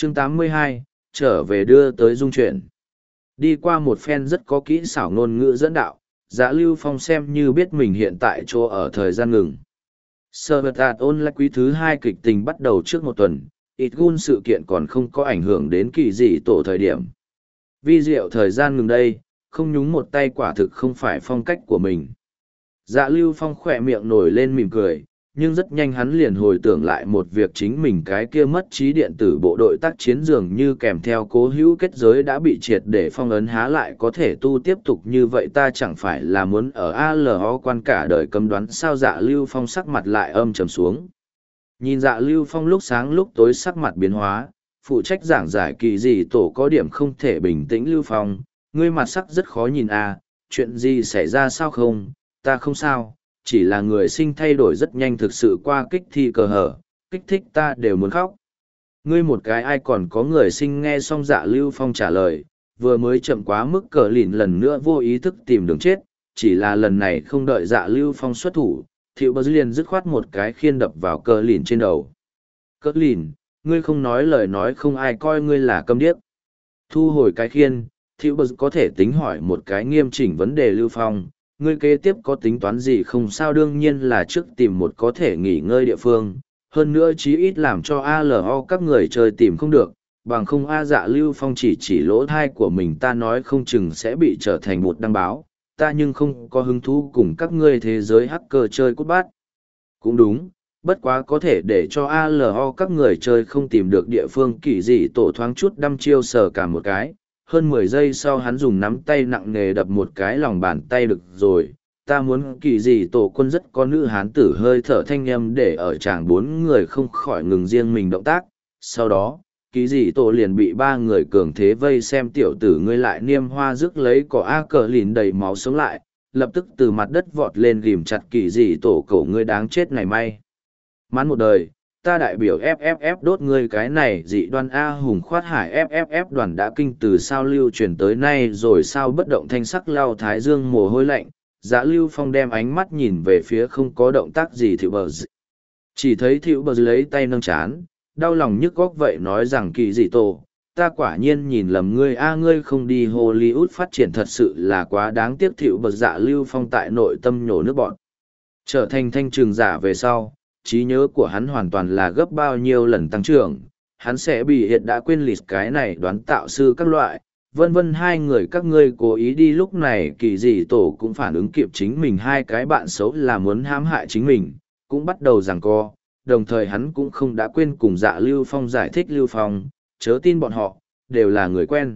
Chương 82, trở về đưa tới dung chuyển. Đi qua một phen rất có kỹ xảo ngôn ngữ dẫn đạo, Dạ Lưu Phong xem như biết mình hiện tại chỗ ở thời gian ngừng. Sở vật ạt ôn lại quý thứ 2 kịch tình bắt đầu trước một tuần, ít gun sự kiện còn không có ảnh hưởng đến kỳ dị tổ thời điểm. Vi diệu thời gian ngừng đây, không nhúng một tay quả thực không phải phong cách của mình. Dạ Lưu Phong khỏe miệng nổi lên mỉm cười, nhưng rất nhanh hắn liền hồi tưởng lại một việc chính mình cái kia mất trí điện tử bộ đội tác chiến dường như kèm theo cố hữu kết giới đã bị triệt để phong ấn há lại có thể tu tiếp tục như vậy ta chẳng phải là muốn ở ALO quan cả đời cấm đoán sao. Dạ Lưu Phong sắc mặt lại âm trầm xuống. Nhìn Dạ Lưu Phong lúc sáng lúc tối sắc mặt biến hóa, phụ trách giảng giải kỳ dị tổ có điểm không thể bình tĩnh. Lưu Phong, ngươi mặt sắc rất khó nhìn à, chuyện gì xảy ra sao không, ta không sao, chỉ là người sinh thay đổi rất nhanh thực sự qua kích thi cờ hở, kích thích ta đều muốn khóc. Ngươi một cái ai còn có người sinh. Nghe xong Dạ Lưu Phong trả lời, vừa mới chậm quá mức cờ lìn lần nữa vô ý thức tìm đường chết, chỉ là lần này không đợi Dạ Lưu Phong xuất thủ, Thiệu Bờ liền dứt khoát một cái khiên đập vào cờ lìn trên đầu. Cờ lìn, ngươi không nói lời nói không ai coi ngươi là câm điếc. Thu hồi cái khiên, Thiệu Bờ có thể tính hỏi một cái nghiêm chỉnh vấn đề. Lưu Phong, ngươi kế tiếp có tính toán gì không? Sao đương nhiên là trước tìm một có thể nghỉ ngơi địa phương, hơn nữa chí ít làm cho ALO các người chơi tìm không được, bằng không Dạ Lưu Phong chỉ lỗ thai của mình ta nói không chừng sẽ bị trở thành một đăng báo, ta nhưng không có hứng thú cùng các ngươi thế giới hacker chơi cút bát. Cũng đúng, bất quá có thể để cho ALO các người chơi không tìm được địa phương kỳ dị tổ thoáng chút đăm chiêu sờ cả một cái. Hơn 10 giây sau hắn dùng nắm tay nặng nề đập một cái lòng bàn tay. Được rồi, ta muốn kỳ dị tổ quân rất có nữ hán tử hơi thở thanh âm để ở chàng 4 người không khỏi ngừng riêng mình động tác. Sau đó, kỳ dị tổ liền bị 3 người cường thế vây xem. Tiểu tử ngươi lại niêm hoa rước lấy cỏ A cờ lìn đầy máu sống lại, lập tức từ mặt đất vọt lên ghim chặt kỳ dị tổ cổ ngươi đáng chết này may. Mãn một đời, ta đại biểu FFF đốt ngươi cái này dị đoan A hùng khoát hải. FFF đoàn đã kinh từ sao lưu truyền tới nay rồi sao. Bất động thanh sắc lao thái dương mồ hôi lạnh, Dạ Lưu Phong đem ánh mắt nhìn về phía không có động tác gì Thiệu Bờ. Chỉ thấy Thiệu Bờ lấy tay nâng chán, đau lòng nhức góc vậy nói rằng kỳ dị tổ, ta quả nhiên nhìn lầm ngươi A, ngươi không đi Hollywood phát triển thật sự là quá đáng tiếc. Thiệu Bờ. Dạ Lưu Phong tại nội tâm nhổ nước bọn. Trở thành thanh trường giả về sau, trí nhớ của hắn hoàn toàn là gấp bao nhiêu lần tăng trưởng, hắn sẽ bị hiện đã quên lịch cái này đoán tạo sư các loại, vân vân. 2 người các ngươi cố ý đi. Lúc này kỳ dị tổ cũng phản ứng kịp chính mình 2 cái bạn xấu là muốn hãm hại chính mình, cũng bắt đầu giằng co, đồng thời hắn cũng không đã quên cùng Dạ Lưu Phong giải thích. Lưu Phong, chớ tin bọn họ, đều là người quen.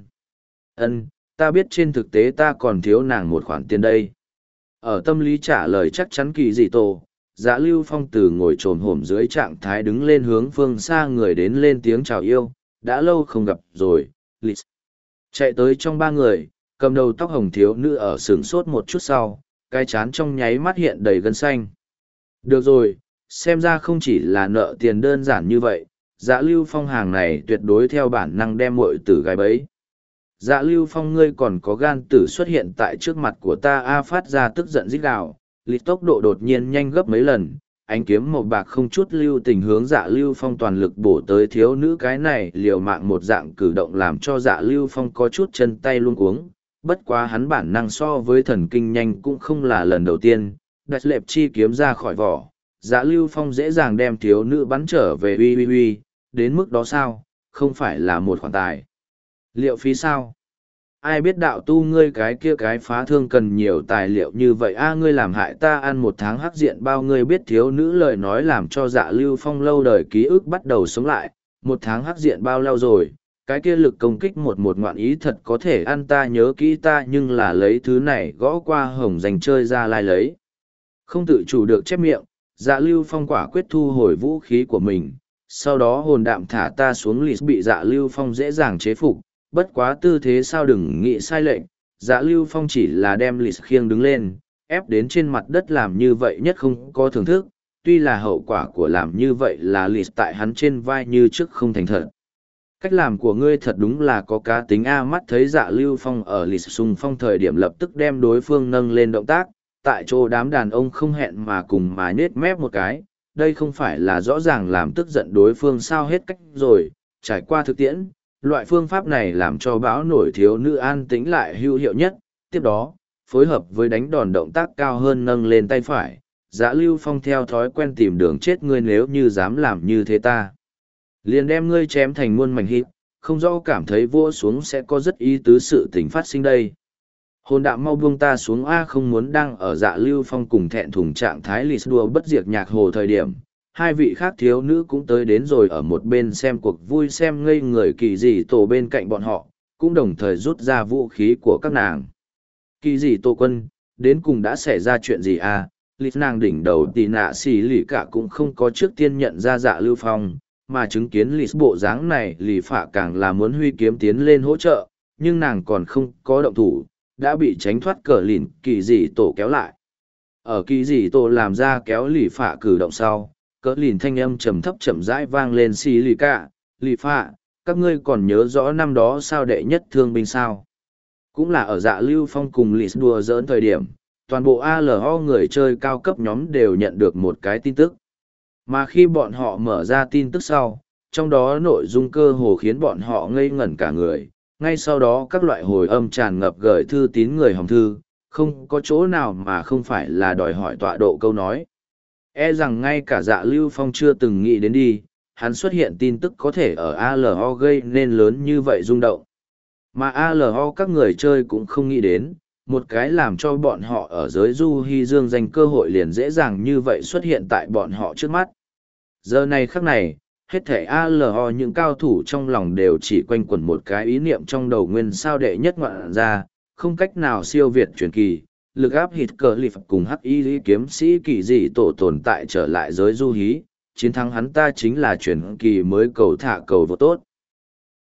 Ta biết trên thực tế ta còn thiếu nàng một khoản tiền đây. Ở tâm lý trả lời chắc chắn kỳ dị tổ, Dạ Lưu Phong từ ngồi trồm hổm dưới trạng thái đứng lên hướng phương xa người đến lên tiếng chào yêu, đã lâu không gặp rồi, Liz. Chạy tới trong 3 người, cầm đầu tóc hồng thiếu nữ ở sửng sốt một chút sau, cái trán trong nháy mắt hiện đầy gân xanh. Được rồi, xem ra không chỉ là nợ tiền đơn giản như vậy, Dạ Lưu Phong hàng này tuyệt đối theo bản năng đem muội tử gái bấy. Dạ Lưu Phong ngươi còn có gan tử xuất hiện tại trước mặt của ta A, phát ra tức giận rít gào. Lịch tốc độ đột nhiên nhanh gấp mấy lần, ánh kiếm màu bạc không chút lưu tình hướng Dạ Lưu Phong toàn lực bổ tới. Thiếu nữ cái này liều mạng một dạng cử động làm cho Dạ Lưu Phong có chút chân tay luống cuống, bất quá hắn bản năng so với thần kinh nhanh cũng không là lần đầu tiên, đặt lệp chi kiếm ra khỏi vỏ, Dạ Lưu Phong dễ dàng đem thiếu nữ bắn trở về. Uy, đến mức đó sao, không phải là một khoản tài liệu phí sao? Ai biết đạo tu ngươi cái kia cái phá thương cần nhiều tài liệu như vậy A, ngươi làm hại ta ăn 1 tháng hắc diện bao. Ngươi biết thiếu nữ lời nói làm cho Dạ Lưu Phong lâu đời ký ức bắt đầu sống lại. 1 tháng hắc diện bao lâu rồi, cái kia lực công kích một ngoạn ý thật có thể ăn, ta nhớ kỹ ta nhưng là lấy thứ này gõ qua hồng dành chơi ra lai lấy. Không tự chủ được chép miệng, Dạ Lưu Phong quả quyết thu hồi vũ khí của mình, sau đó hồn đạm thả ta xuống. Lịt bị Dạ Lưu Phong dễ dàng chế phục, bất quá tư thế sao đừng nghĩ sai lệch. Dạ Lưu Phong chỉ là đem Lịt khiêng đứng lên, ép đến trên mặt đất, làm như vậy nhất không có thưởng thức, tuy là hậu quả của làm như vậy là Lịt tại hắn trên vai như trước không thành thật. Cách làm của ngươi thật đúng là có cá tính A. Mắt thấy Dạ Lưu Phong ở Lịt xung phong thời điểm lập tức đem đối phương nâng lên động tác, tại chỗ đám đàn ông không hẹn mà cùng mà nhết mép một cái, đây không phải là rõ ràng làm tức giận đối phương sao. Hết cách rồi, Trải qua thực tiễn, loại phương pháp này làm cho bão nổi thiếu nữ an tĩnh lại hữu hiệu nhất. Tiếp đó, phối hợp với đánh đòn động tác cao hơn nâng lên tay phải, Dạ Lưu Phong theo thói quen tìm đường chết ngươi nếu như dám làm như thế ta. Liền đem ngươi chém thành muôn mảnh hít, không rõ cảm thấy vua xuống sẽ có rất ý tứ sự tình phát sinh đây. Hồn đạm mau buông ta xuống A không muốn đang ở Dạ Lưu Phong cùng thẹn thùng trạng thái lì đùa bất diệt nhạc hồ thời điểm. Hai vị khác thiếu nữ cũng tới đến rồi ở một bên xem cuộc vui xem ngây người kỳ dị tổ bên cạnh bọn họ, cũng đồng thời rút ra vũ khí của các nàng. Kỳ dị tổ quân, đến cùng đã xảy ra chuyện gì à? Lít nàng đỉnh đầu tì nạ xì lì cả cũng không có trước tiên nhận ra Dạ Lưu Phong, mà chứng kiến lì bộ dáng này lì phạ càng là muốn huy kiếm tiến lên hỗ trợ, nhưng nàng còn không có động thủ, đã bị tránh thoát cờ lìn kỳ dị tổ kéo lại. Ở kỳ dị tổ làm ra kéo lì phạ cử động sau, cờ lìn thanh âm trầm thấp chậm rãi vang lên xì lì cả, lì phạ, các ngươi còn nhớ rõ năm đó sao đệ nhất thương binh sao? Cũng là ở Dạ Lưu Phong cùng lì đùa giỡn thời điểm, toàn bộ ALO người chơi cao cấp nhóm đều nhận được một cái tin tức. Mà khi bọn họ mở ra tin tức sau, trong đó nội dung cơ hồ khiến bọn họ ngây ngẩn cả người. Ngay sau đó các loại hồi âm tràn ngập gửi thư tín người hòm thư, không có chỗ nào mà không phải là đòi hỏi tọa độ câu nói. E rằng ngay cả Dạ Lưu Phong chưa từng nghĩ đến đi, hắn xuất hiện tin tức có thể ở ALO gây nên lớn như vậy rung động. Mà ALO các người chơi cũng không nghĩ đến, một cái làm cho bọn họ ở giới du hy dương giành cơ hội liền dễ dàng như vậy xuất hiện tại bọn họ trước mắt. Giờ này khắc này, hết thể ALO những cao thủ trong lòng đều chỉ quanh quẩn một cái ý niệm trong đầu nguyên sao đệ nhất ngoạn ra, không cách nào siêu việt truyền kỳ, lực áp hít cờ lì phật cùng hắc y lý kiếm sĩ kỳ dị tổ tồn tại trở lại giới du hí, chiến thắng hắn ta chính là truyền kỳ mới cầu thả cầu vô tốt.